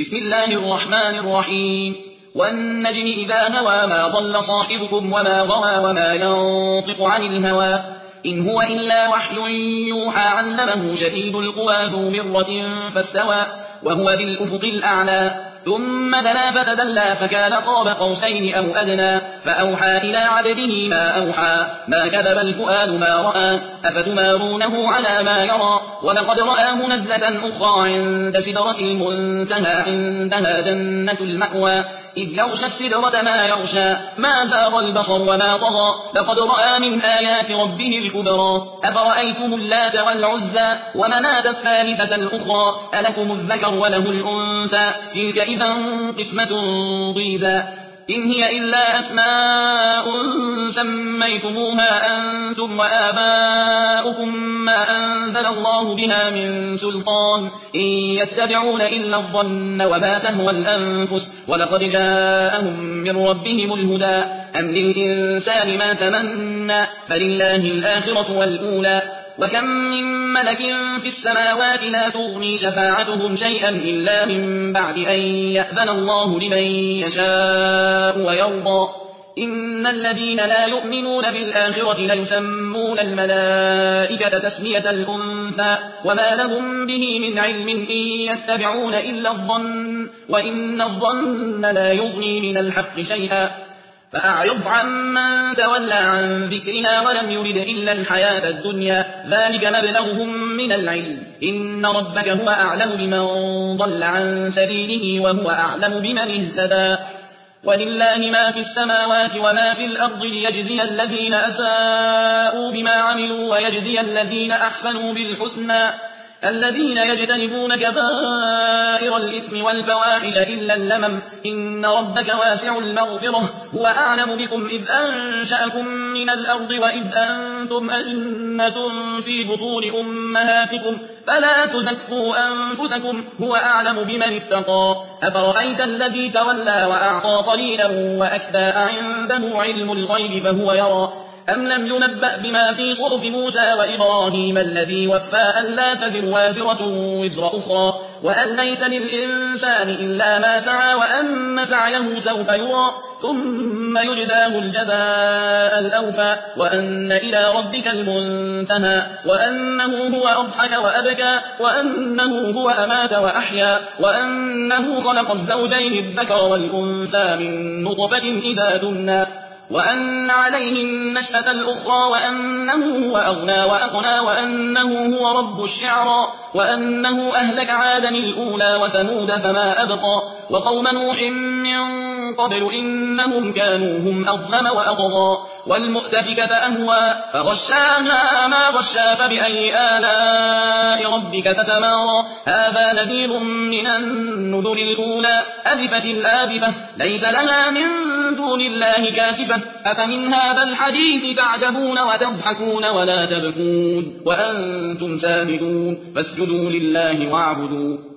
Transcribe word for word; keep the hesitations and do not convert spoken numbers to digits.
بسم الله الرحمن الرحيم والنجم إذا هوى ما ضل صاحبكم وما غوى وما ينطق عن الهوى إن هو إلا وحي يوحى علمه شديد القوى ذو مرة فاستوى وهو بالأفق الأعلى ثم دنا فتدلى فكان قاب قوسين أو أدنى فأوحى إلى عبده ما أوحى ما كذب الفؤاد ما رأى أفتمارونه على ما يرى ولقد رآه نزلة أخرى عند سدرة المنتهى عندها جنة المأوى إذ يغشى السدرة ما يغشى ما زاغ البصر وما طغى لقد رأى من آيات ربه الكبرى أفرأيتم اللات والعزى ومناة الثالثة الأخرى ألكم الذكر وله الأنثى تلك إذا قسمة ضيزى إن هي إلا أسماء سميتموها أنتم وآباؤكم ما أنزل الله بها من سلطان إن يتبعون إلا الظن وما تهوى الأنفس ولقد جاءهم من ربهم الهدى أم للإنسان ما تمنى فلله الآخرة والأولى وكم من ملك في السماوات لا تغني شفاعتهم شيئا إلا من بعد أن يأذن الله لمن يشاء ويرضى إن الذين لا يؤمنون بالآخرة ليسمون الملائكة تسمية الأنثى وما لهم به من علم إن يتبعون إلا الظن وإن الظن لا يغني من الحق شيئا فأعرض عمن تولى عن ذكرنا ولم يرد إلا الحياة الدنيا ذلك مبلغهم من العلم إن ربك هو أعلم بمن ضل عن سبيله وهو أعلم بمن اهتدى ولله ما في السماوات وما في الأرض ليجزي الذين أساءوا بما عملوا ويجزي الذين أحسنوا بالحسنى الذين يجتنبون كبائر الإثم والفواحش إلا اللمم إن ربك واسع المغفرة هو أعلم بكم إذ أنشأكم من الأرض وإذ أنتم أجنة في بطون أمهاتكم فلا تزكوا أنفسكم هو أعلم بمن اتقى أفرأيت الذي تولى وأعطى قليلا وأكدى عنده علم الغيب فهو يرى أم لم ينبأ بما في صحف موسى وإبراهيم الذي وفى ألا تزر وازرة وزر أخرى وأن ليس للإنسان إلا ما سعى وأن سعيه سوف يرى ثم يجزاه الجزاء الأوفى وأن إلى ربك المنتهى وأنه هو أضحك وأبكى وأنه هو أمات وأحيا وأنه خلق الزوجين الذكر والأنثى من نطفة إذا تمنى وأن عليه النشأة الأخرى وأنه هو أغنى وأقنى وأنه هو رب الشعرى وأنه أهلك عادا الأولى وثمود فما أبقى وقوم نوح من قبل إنهم كانوا هم أظلم وأطغى والمؤتفكة أهوى فغشاها ما غشا فبأي آلاء ربك تتمارى هذا نذير من النذر الأولى أزفت الآزفة ليس لها من دون الله كاشفة أفمن هذا الحديث تعجبون وتضحكون ولا تبكون وأنتم سامدون فاسجدوا لله واعبدوا